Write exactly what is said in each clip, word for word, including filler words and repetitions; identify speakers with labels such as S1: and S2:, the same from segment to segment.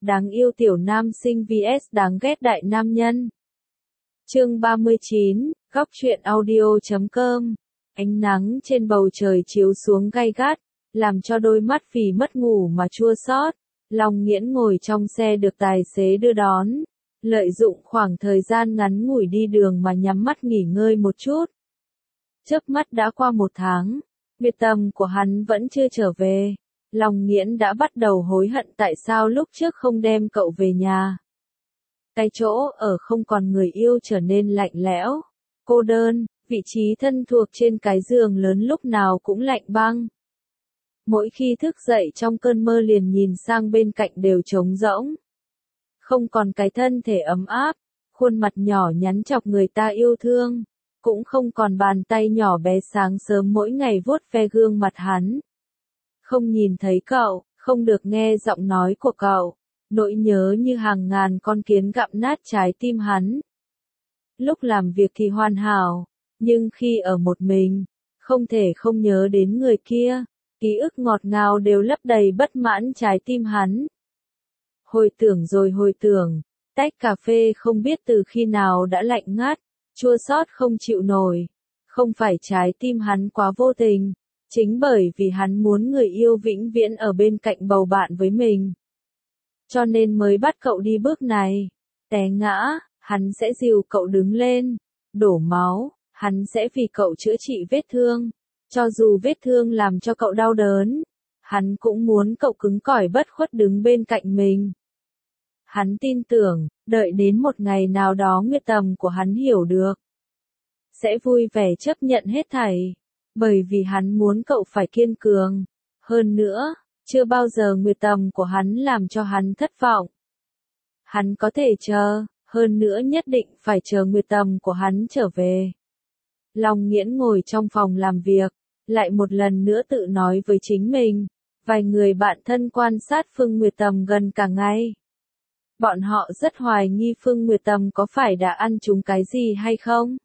S1: đáng yêu tiểu nam sinh vs đáng ghét đại nam nhân. Chương ba mươi chín, góc truyện audio chấm com. Ánh nắng trên bầu trời chiếu xuống gay gắt, làm cho đôi mắt vì mất ngủ mà chua xót. Long Nghiễn ngồi trong xe được tài xế đưa đón, lợi dụng khoảng thời gian ngắn ngủi đi đường mà nhắm mắt nghỉ ngơi một chút. Chớp mắt đã qua một tháng, Nguyệt Tầm của hắn vẫn chưa trở về. Long Nghiễn đã bắt đầu hối hận tại sao lúc trước không đem cậu về nhà. Cái chỗ ở không còn người yêu trở nên lạnh lẽo, cô đơn, vị trí thân thuộc trên cái giường lớn lúc nào cũng lạnh băng. Mỗi khi thức dậy trong cơn mơ liền nhìn sang bên cạnh đều trống rỗng. Không còn cái thân thể ấm áp, khuôn mặt nhỏ nhắn chọc người ta yêu thương, cũng không còn bàn tay nhỏ bé sáng sớm mỗi ngày vuốt ve gương mặt hắn. Không nhìn thấy cậu, không được nghe giọng nói của cậu, nỗi nhớ như hàng ngàn con kiến gặm nát trái tim hắn. Lúc làm việc thì hoàn hảo, nhưng khi ở một mình, không thể không nhớ đến người kia, ký ức ngọt ngào đều lấp đầy bất mãn trái tim hắn. Hồi tưởng rồi hồi tưởng, tách cà phê không biết từ khi nào đã lạnh ngắt, chua xót không chịu nổi. Không phải trái tim hắn quá vô tình, chính bởi vì hắn muốn người yêu vĩnh viễn ở bên cạnh bầu bạn với mình. Cho nên mới bắt cậu đi bước này. Té ngã, hắn sẽ dìu cậu đứng lên. Đổ máu, hắn sẽ vì cậu chữa trị vết thương. Cho dù vết thương làm cho cậu đau đớn, hắn cũng muốn cậu cứng cỏi bất khuất đứng bên cạnh mình. Hắn tin tưởng, đợi đến một ngày nào đó Nguyệt Tầm của hắn hiểu được, sẽ vui vẻ chấp nhận hết thảy, bởi vì hắn muốn cậu phải kiên cường. Hơn nữa, chưa bao giờ Nguyệt Tầm của hắn làm cho hắn thất vọng. Hắn có thể chờ, hơn nữa nhất định phải chờ Nguyệt Tầm của hắn trở về. Long Nghiễn ngồi trong phòng làm việc, lại một lần nữa tự nói với chính mình. Vài người bạn thân quan sát Phương Nguyệt Tầm gần cả ngày. Bọn họ rất hoài nghi Phương Nguyệt Tầm có phải đã ăn trúng cái gì hay không.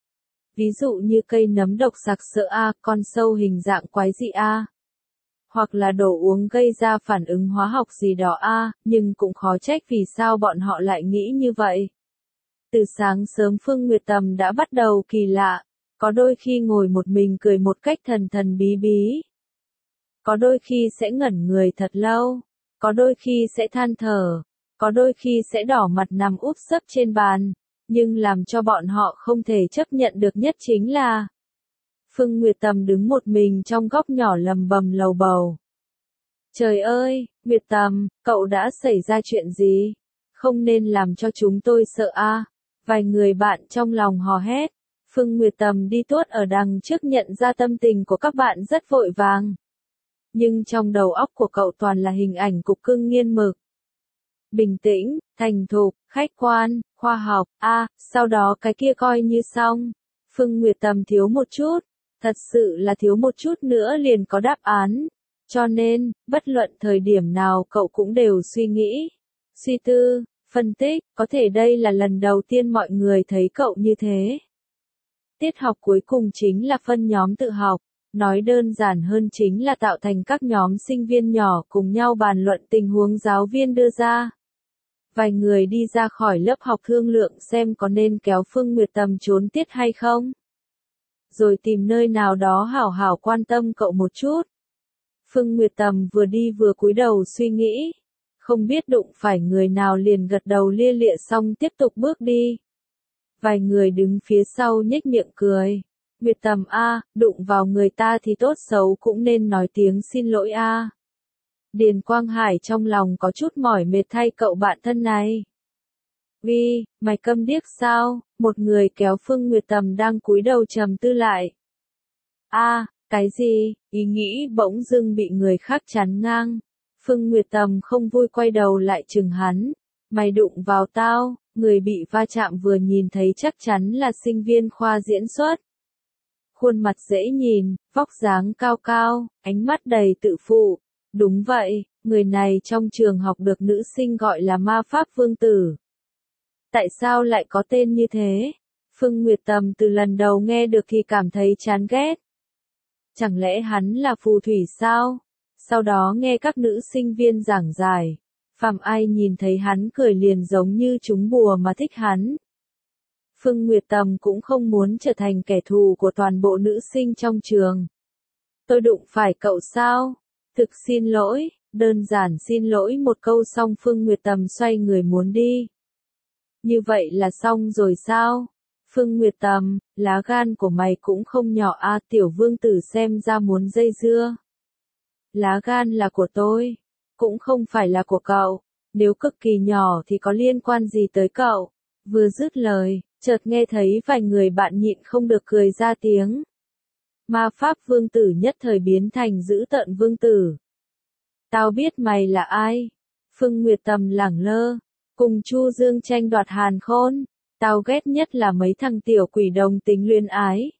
S1: Ví dụ như cây nấm độc sặc sỡ A, con sâu hình dạng quái dị A. Hoặc là đồ uống gây ra phản ứng hóa học gì đó A, nhưng cũng khó trách vì sao bọn họ lại nghĩ như vậy. Từ sáng sớm Phương Nguyệt Tầm đã bắt đầu kỳ lạ, có đôi khi ngồi một mình cười một cách thần thần bí bí. Có đôi khi sẽ ngẩn người thật lâu, có đôi khi sẽ than thở, có đôi khi sẽ đỏ mặt nằm úp sấp trên bàn, nhưng làm cho bọn họ không thể chấp nhận được nhất chính là Phương Nguyệt Tầm đứng một mình trong góc nhỏ lầm bầm lầu bầu. Trời ơi, Nguyệt Tầm, cậu đã xảy ra chuyện gì? Không nên làm cho chúng tôi sợ a. Vài người bạn trong lòng hò hét. Phương Nguyệt Tầm đi tuốt ở đằng trước nhận ra tâm tình của các bạn rất vội vàng. Nhưng trong đầu óc của cậu toàn là hình ảnh cục cưng nghiên mực. Bình tĩnh, thành thục, khách quan, khoa học, a, à, sau đó cái kia coi như xong. Phương Nguyệt Tầm thiếu một chút, thật sự là thiếu một chút nữa liền có đáp án. Cho nên, bất luận thời điểm nào cậu cũng đều suy nghĩ, suy tư, phân tích, có thể đây là lần đầu tiên mọi người thấy cậu như thế. Tiết học cuối cùng chính là phân nhóm tự học, nói đơn giản hơn chính là tạo thành các nhóm sinh viên nhỏ cùng nhau bàn luận tình huống giáo viên đưa ra. Vài người đi ra khỏi lớp học thương lượng xem có nên kéo Phương Nguyệt Tầm trốn tiết hay không. Rồi tìm nơi nào đó hảo hảo quan tâm cậu một chút. Phương Nguyệt Tầm vừa đi vừa cúi đầu suy nghĩ. Không biết đụng phải người nào liền gật đầu lia lịa xong tiếp tục bước đi. Vài người đứng phía sau nhếch miệng cười. Nguyệt Tầm a, đụng vào người ta thì tốt xấu cũng nên nói tiếng xin lỗi a. Điền Quang Hải trong lòng có chút mỏi mệt thay cậu bạn thân này. Vi, mày câm điếc sao? Một người kéo Phương Nguyệt Tầm đang cúi đầu trầm tư lại. A, cái gì? Ý nghĩ bỗng dưng bị người khác chắn ngang. Phương Nguyệt Tầm không vui quay đầu lại chừng hắn. Mày đụng vào tao, người bị va chạm vừa nhìn thấy chắc chắn là sinh viên khoa diễn xuất. Khuôn mặt dễ nhìn, vóc dáng cao cao, ánh mắt đầy tự phụ. Đúng vậy, người này trong trường học được nữ sinh gọi là ma pháp vương tử. Tại sao lại có tên như thế? Phương Nguyệt Tầm từ lần đầu nghe được thì cảm thấy chán ghét. Chẳng lẽ hắn là phù thủy sao? Sau đó nghe các nữ sinh viên giảng giải. Phàm ai nhìn thấy hắn cười liền giống như trúng bùa mà thích hắn. Phương Nguyệt Tầm cũng không muốn trở thành kẻ thù của toàn bộ nữ sinh trong trường. Tôi đụng phải cậu sao? Thực xin lỗi, đơn giản xin lỗi một câu xong Phương Nguyệt Tầm xoay người muốn đi. Như vậy là xong rồi sao? Phương Nguyệt Tầm, lá gan của mày cũng không nhỏ a, tiểu vương tử xem ra muốn dây dưa. Lá gan là của tôi, cũng không phải là của cậu, nếu cực kỳ nhỏ thì có liên quan gì tới cậu? Vừa dứt lời, chợt nghe thấy vài người bạn nhịn không được cười ra tiếng. Ma pháp vương tử nhất thời biến thành dữ tợn vương tử. Tao biết mày là ai? Phương Nguyệt Tầm lẳng lơ, cùng Chu Dương tranh đoạt hàn khôn. Tao ghét nhất là mấy thằng tiểu quỷ đồng tính luyến ái.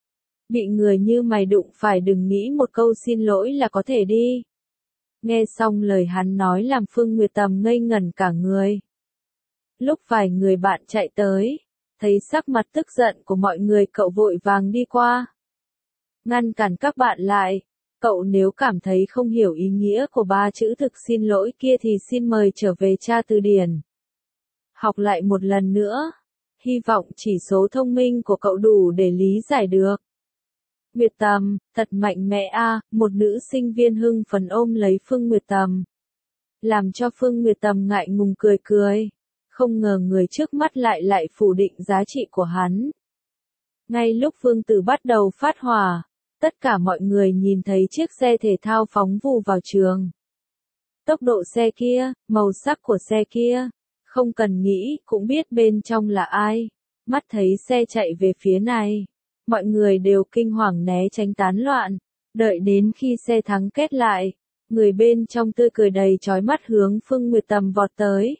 S1: Bị người như mày đụng phải đừng nghĩ một câu xin lỗi là có thể đi. Nghe xong lời hắn nói làm Phương Nguyệt Tầm ngây ngẩn cả người. Lúc vài người bạn chạy tới, thấy sắc mặt tức giận của mọi người cậu vội vàng đi qua. Ngăn cản các bạn lại, cậu nếu cảm thấy không hiểu ý nghĩa của ba chữ thực xin lỗi kia thì xin mời trở về tra từ điển. Học lại một lần nữa, hy vọng chỉ số thông minh của cậu đủ để lý giải được. Nguyệt Tầm, thật mạnh mẽ a, một nữ sinh viên hưng phấn ôm lấy Phương Nguyệt Tầm. Làm cho Phương Nguyệt Tầm ngại ngùng cười cười, không ngờ người trước mắt lại lại phủ định giá trị của hắn. Ngay lúc Phương Tử bắt đầu phát hỏa, tất cả mọi người nhìn thấy chiếc xe thể thao phóng vù vào trường. Tốc độ xe kia, màu sắc của xe kia, không cần nghĩ cũng biết bên trong là ai. Mắt thấy xe chạy về phía này, mọi người đều kinh hoàng né tránh tán loạn. Đợi đến khi xe thắng kết lại, người bên trong tươi cười đầy chói mắt hướng Phương Nguyệt Tầm vọt tới.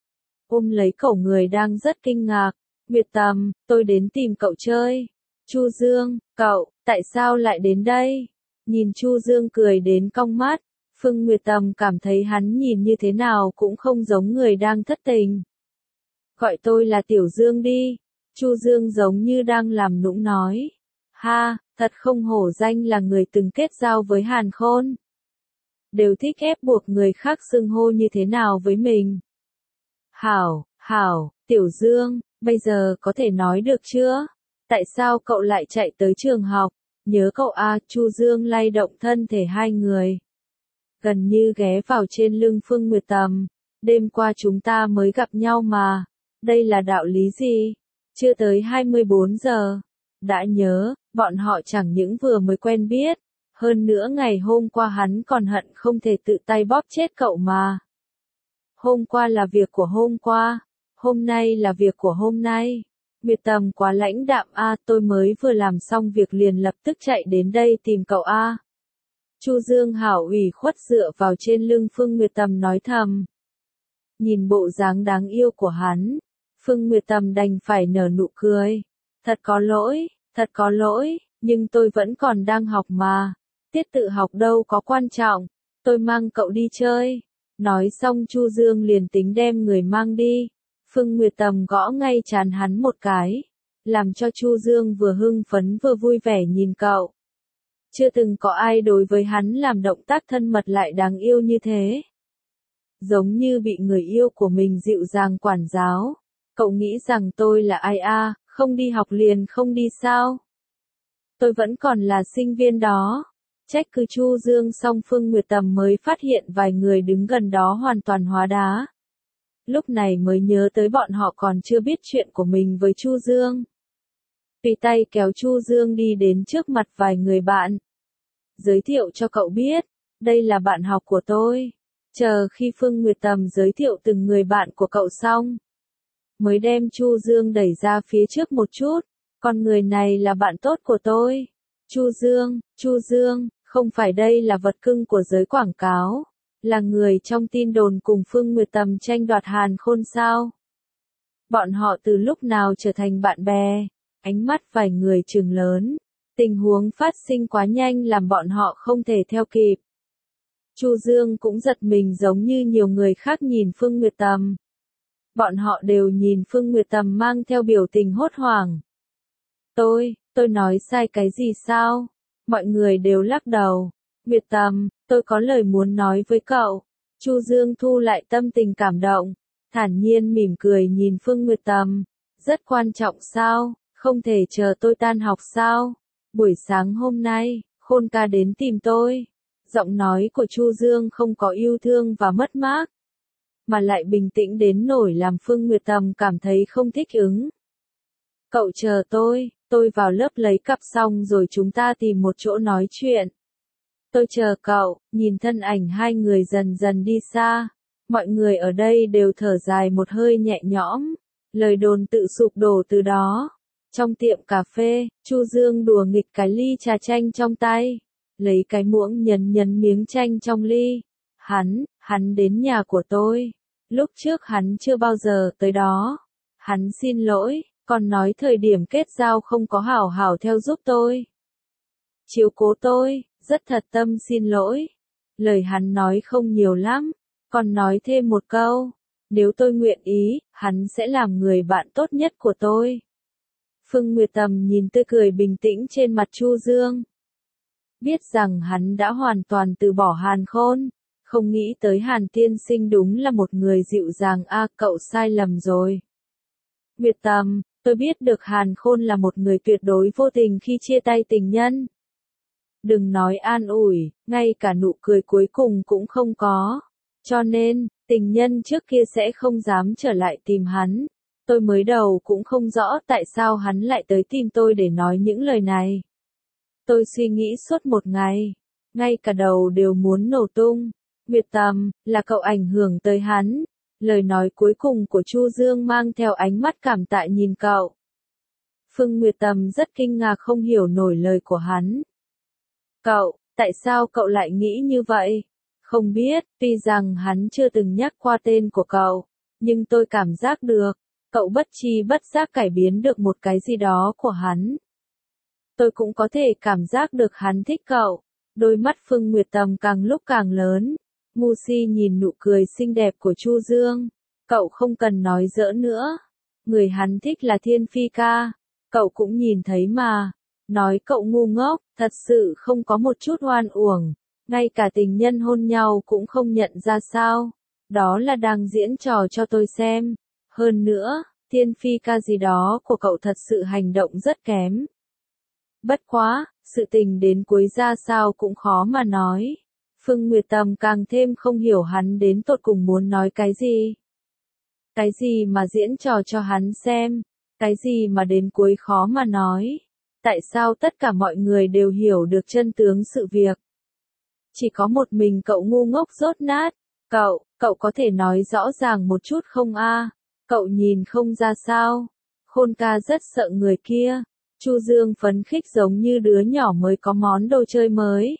S1: Ôm lấy cổ người đang rất kinh ngạc. Nguyệt Tầm, tôi đến tìm cậu chơi. Chu Dương, cậu, tại sao lại đến đây? Nhìn Chu Dương cười đến cong mắt, Phương Nguyệt Tầm cảm thấy hắn nhìn như thế nào cũng không giống người đang thất tình. Gọi tôi là Tiểu Dương đi. Chu Dương giống như đang làm nũng nói. Ha, thật không hổ danh là người từng kết giao với Hàn Khôn. Đều thích ép buộc người khác xưng hô như thế nào với mình. Hảo, hảo, Tiểu Dương, bây giờ có thể nói được chưa? Tại sao cậu lại chạy tới trường học? Nhớ cậu a, Chu Dương lay động thân thể hai người. Gần như ghé vào trên lưng Phương Nguyệt Tầm. Đêm qua chúng ta mới gặp nhau mà. Đây là đạo lý gì? Chưa tới hai mươi bốn giờ. Đã nhớ, bọn họ chẳng những vừa mới quen biết. Hơn nữa ngày hôm qua hắn còn hận không thể tự tay bóp chết cậu mà. Hôm qua là việc của hôm qua. Hôm nay là việc của hôm nay. Nguyệt Tầm quá lãnh đạm a, tôi mới vừa làm xong việc liền lập tức chạy đến đây tìm cậu a. Chu Dương hảo ủy khuất dựa vào trên lưng Phương Nguyệt Tầm nói thầm. Nhìn bộ dáng đáng yêu của hắn, Phương Nguyệt Tầm đành phải nở nụ cười. Thật có lỗi, thật có lỗi, nhưng tôi vẫn còn đang học mà. Tiết tự học đâu có quan trọng, tôi mang cậu đi chơi. Nói xong Chu Dương liền tính đem người mang đi. Phương Nguyệt Tầm gõ ngay trán hắn một cái, làm cho Chu Dương vừa hưng phấn vừa vui vẻ nhìn cậu. Chưa từng có ai đối với hắn làm động tác thân mật lại đáng yêu như thế. Giống như bị người yêu của mình dịu dàng quản giáo. Cậu nghĩ rằng tôi là ai a, không đi học liền không đi sao? Tôi vẫn còn là sinh viên đó. Trách cứ Chu Dương xong Phương Nguyệt Tầm mới phát hiện vài người đứng gần đó hoàn toàn hóa đá. Lúc này mới nhớ tới bọn họ còn chưa biết chuyện của mình với Chu Dương. Tùy tay kéo Chu Dương đi đến trước mặt vài người bạn. Giới thiệu cho cậu biết, đây là bạn học của tôi. Chờ khi Phương Nguyệt Tầm giới thiệu từng người bạn của cậu xong, mới đem Chu Dương đẩy ra phía trước một chút. Con người này là bạn tốt của tôi. Chu Dương, Chu Dương, không phải đây là vật cưng của giới quảng cáo. Là người trong tin đồn cùng Phương Nguyệt Tầm tranh đoạt Hàn Khôn sao? Bọn họ từ lúc nào trở thành bạn bè? Ánh mắt vài người trừng lớn. Tình huống phát sinh quá nhanh làm bọn họ không thể theo kịp. Chu Dương cũng giật mình giống như nhiều người khác nhìn Phương Nguyệt Tầm. Bọn họ đều nhìn Phương Nguyệt Tầm mang theo biểu tình hốt hoảng. Tôi, tôi nói sai cái gì sao? Mọi người đều lắc đầu. Nguyệt Tầm, tôi có lời muốn nói với cậu. Chu Dương thu lại tâm tình cảm động, thản nhiên mỉm cười nhìn Phương Nguyệt Tầm. Rất quan trọng sao, không thể chờ tôi tan học sao? Buổi sáng hôm nay, Khôn ca đến tìm tôi. Giọng nói của Chu Dương không có yêu thương và mất mát, mà lại bình tĩnh đến nỗi làm Phương Nguyệt Tầm cảm thấy không thích ứng. Cậu chờ tôi, tôi vào lớp lấy cặp xong rồi chúng ta tìm một chỗ nói chuyện. Tôi chờ cậu, nhìn thân ảnh hai người dần dần đi xa. Mọi người ở đây đều thở dài một hơi nhẹ nhõm. Lời đồn tự sụp đổ từ đó. Trong tiệm cà phê, Chu Dương đùa nghịch cái ly trà chanh trong tay. Lấy cái muỗng nhấn nhấn miếng chanh trong ly. Hắn, hắn đến nhà của tôi. Lúc trước hắn chưa bao giờ tới đó. Hắn xin lỗi, còn nói thời điểm kết giao không có hảo hảo theo giúp tôi. Chiếu cố tôi, rất thật tâm xin lỗi. Lời hắn nói không nhiều lắm, còn nói thêm một câu. Nếu tôi nguyện ý, hắn sẽ làm người bạn tốt nhất của tôi. Phương Nguyệt Tầm nhìn tươi cười bình tĩnh trên mặt Chu Dương. Biết rằng hắn đã hoàn toàn từ bỏ Hàn Khôn. Không nghĩ tới Hàn tiên sinh đúng là một người dịu dàng. A à, cậu sai lầm rồi. Nguyệt Tầm, tôi biết được Hàn Khôn là một người tuyệt đối vô tình khi chia tay tình nhân. Đừng nói an ủi, ngay cả nụ cười cuối cùng cũng không có. Cho nên, tình nhân trước kia sẽ không dám trở lại tìm hắn. Tôi mới đầu cũng không rõ tại sao hắn lại tới tìm tôi để nói những lời này. Tôi suy nghĩ suốt một ngày, ngay cả đầu đều muốn nổ tung. Nguyệt Tầm, là cậu ảnh hưởng tới hắn. Lời nói cuối cùng của Chu Dương mang theo ánh mắt cảm tạ nhìn cậu. Phương Nguyệt Tầm rất kinh ngạc không hiểu nổi lời của hắn. Cậu, tại sao cậu lại nghĩ như vậy? Không biết, tuy rằng hắn chưa từng nhắc qua tên của cậu, nhưng tôi cảm giác được, cậu bất tri bất giác cải biến được một cái gì đó của hắn. Tôi cũng có thể cảm giác được hắn thích cậu. Đôi mắt Phương Nguyệt Tầm càng lúc càng lớn. Ngu si nhìn nụ cười xinh đẹp của Chu Dương. Cậu không cần nói giỡn nữa. Người hắn thích là Thiên Phi ca. Cậu cũng nhìn thấy mà. Nói cậu ngu ngốc, thật sự không có một chút oan uổng. Ngay cả tình nhân hôn nhau cũng không nhận ra sao. Đó là đang diễn trò cho tôi xem. Hơn nữa, Thiên Phi ca gì đó của cậu thật sự hành động rất kém. Bất quá, sự tình đến cuối ra sao cũng khó mà nói. Phương Nguyệt Tầm càng thêm không hiểu hắn đến tột cùng muốn nói cái gì. Cái gì mà diễn trò cho hắn xem. Cái gì mà đến cuối khó mà nói. Tại sao tất cả mọi người đều hiểu được chân tướng sự việc. Chỉ có một mình cậu ngu ngốc dốt nát. Cậu, cậu có thể nói rõ ràng một chút không a? Cậu nhìn không ra sao. Khôn ca rất sợ người kia. Chu Dương phấn khích giống như đứa nhỏ mới có món đồ chơi mới.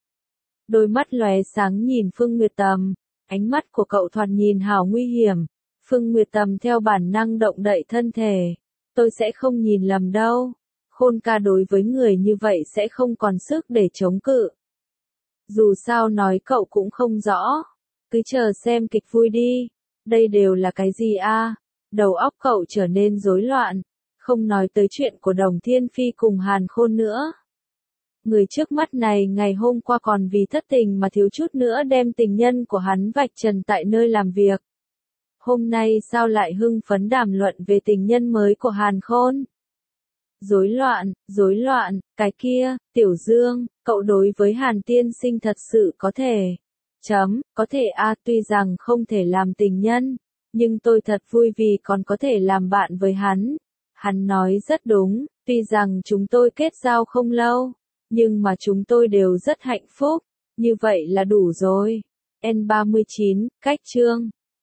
S1: Đôi mắt lóe sáng nhìn Phương Nguyệt Tầm, ánh mắt của cậu thoạt nhìn hào nguy hiểm. Phương Nguyệt Tầm theo bản năng động đậy thân thể. Tôi sẽ không nhìn lầm đâu. Khôn ca đối với người như vậy sẽ không còn sức để chống cự. Dù sao nói cậu cũng không rõ. Cứ chờ xem kịch vui đi. Đây đều là cái gì a? Đầu óc cậu trở nên rối loạn. Không nói tới chuyện của Đồng Thiên Phi cùng Hàn Khôn nữa. Người trước mắt này ngày hôm qua còn vì thất tình mà thiếu chút nữa đem tình nhân của hắn vạch trần tại nơi làm việc. Hôm nay sao lại hưng phấn đàm luận về tình nhân mới của Hàn Khôn? Rối loạn, rối loạn, cái kia, Tiểu Dương, cậu đối với Hàn tiên sinh thật sự có thể. Chấm, có thể a à, tuy rằng không thể làm tình nhân, nhưng tôi thật vui vì còn có thể làm bạn với hắn. Hắn nói rất đúng, tuy rằng chúng tôi kết giao không lâu, nhưng mà chúng tôi đều rất hạnh phúc, như vậy là đủ rồi. N ba mươi chín, cách chương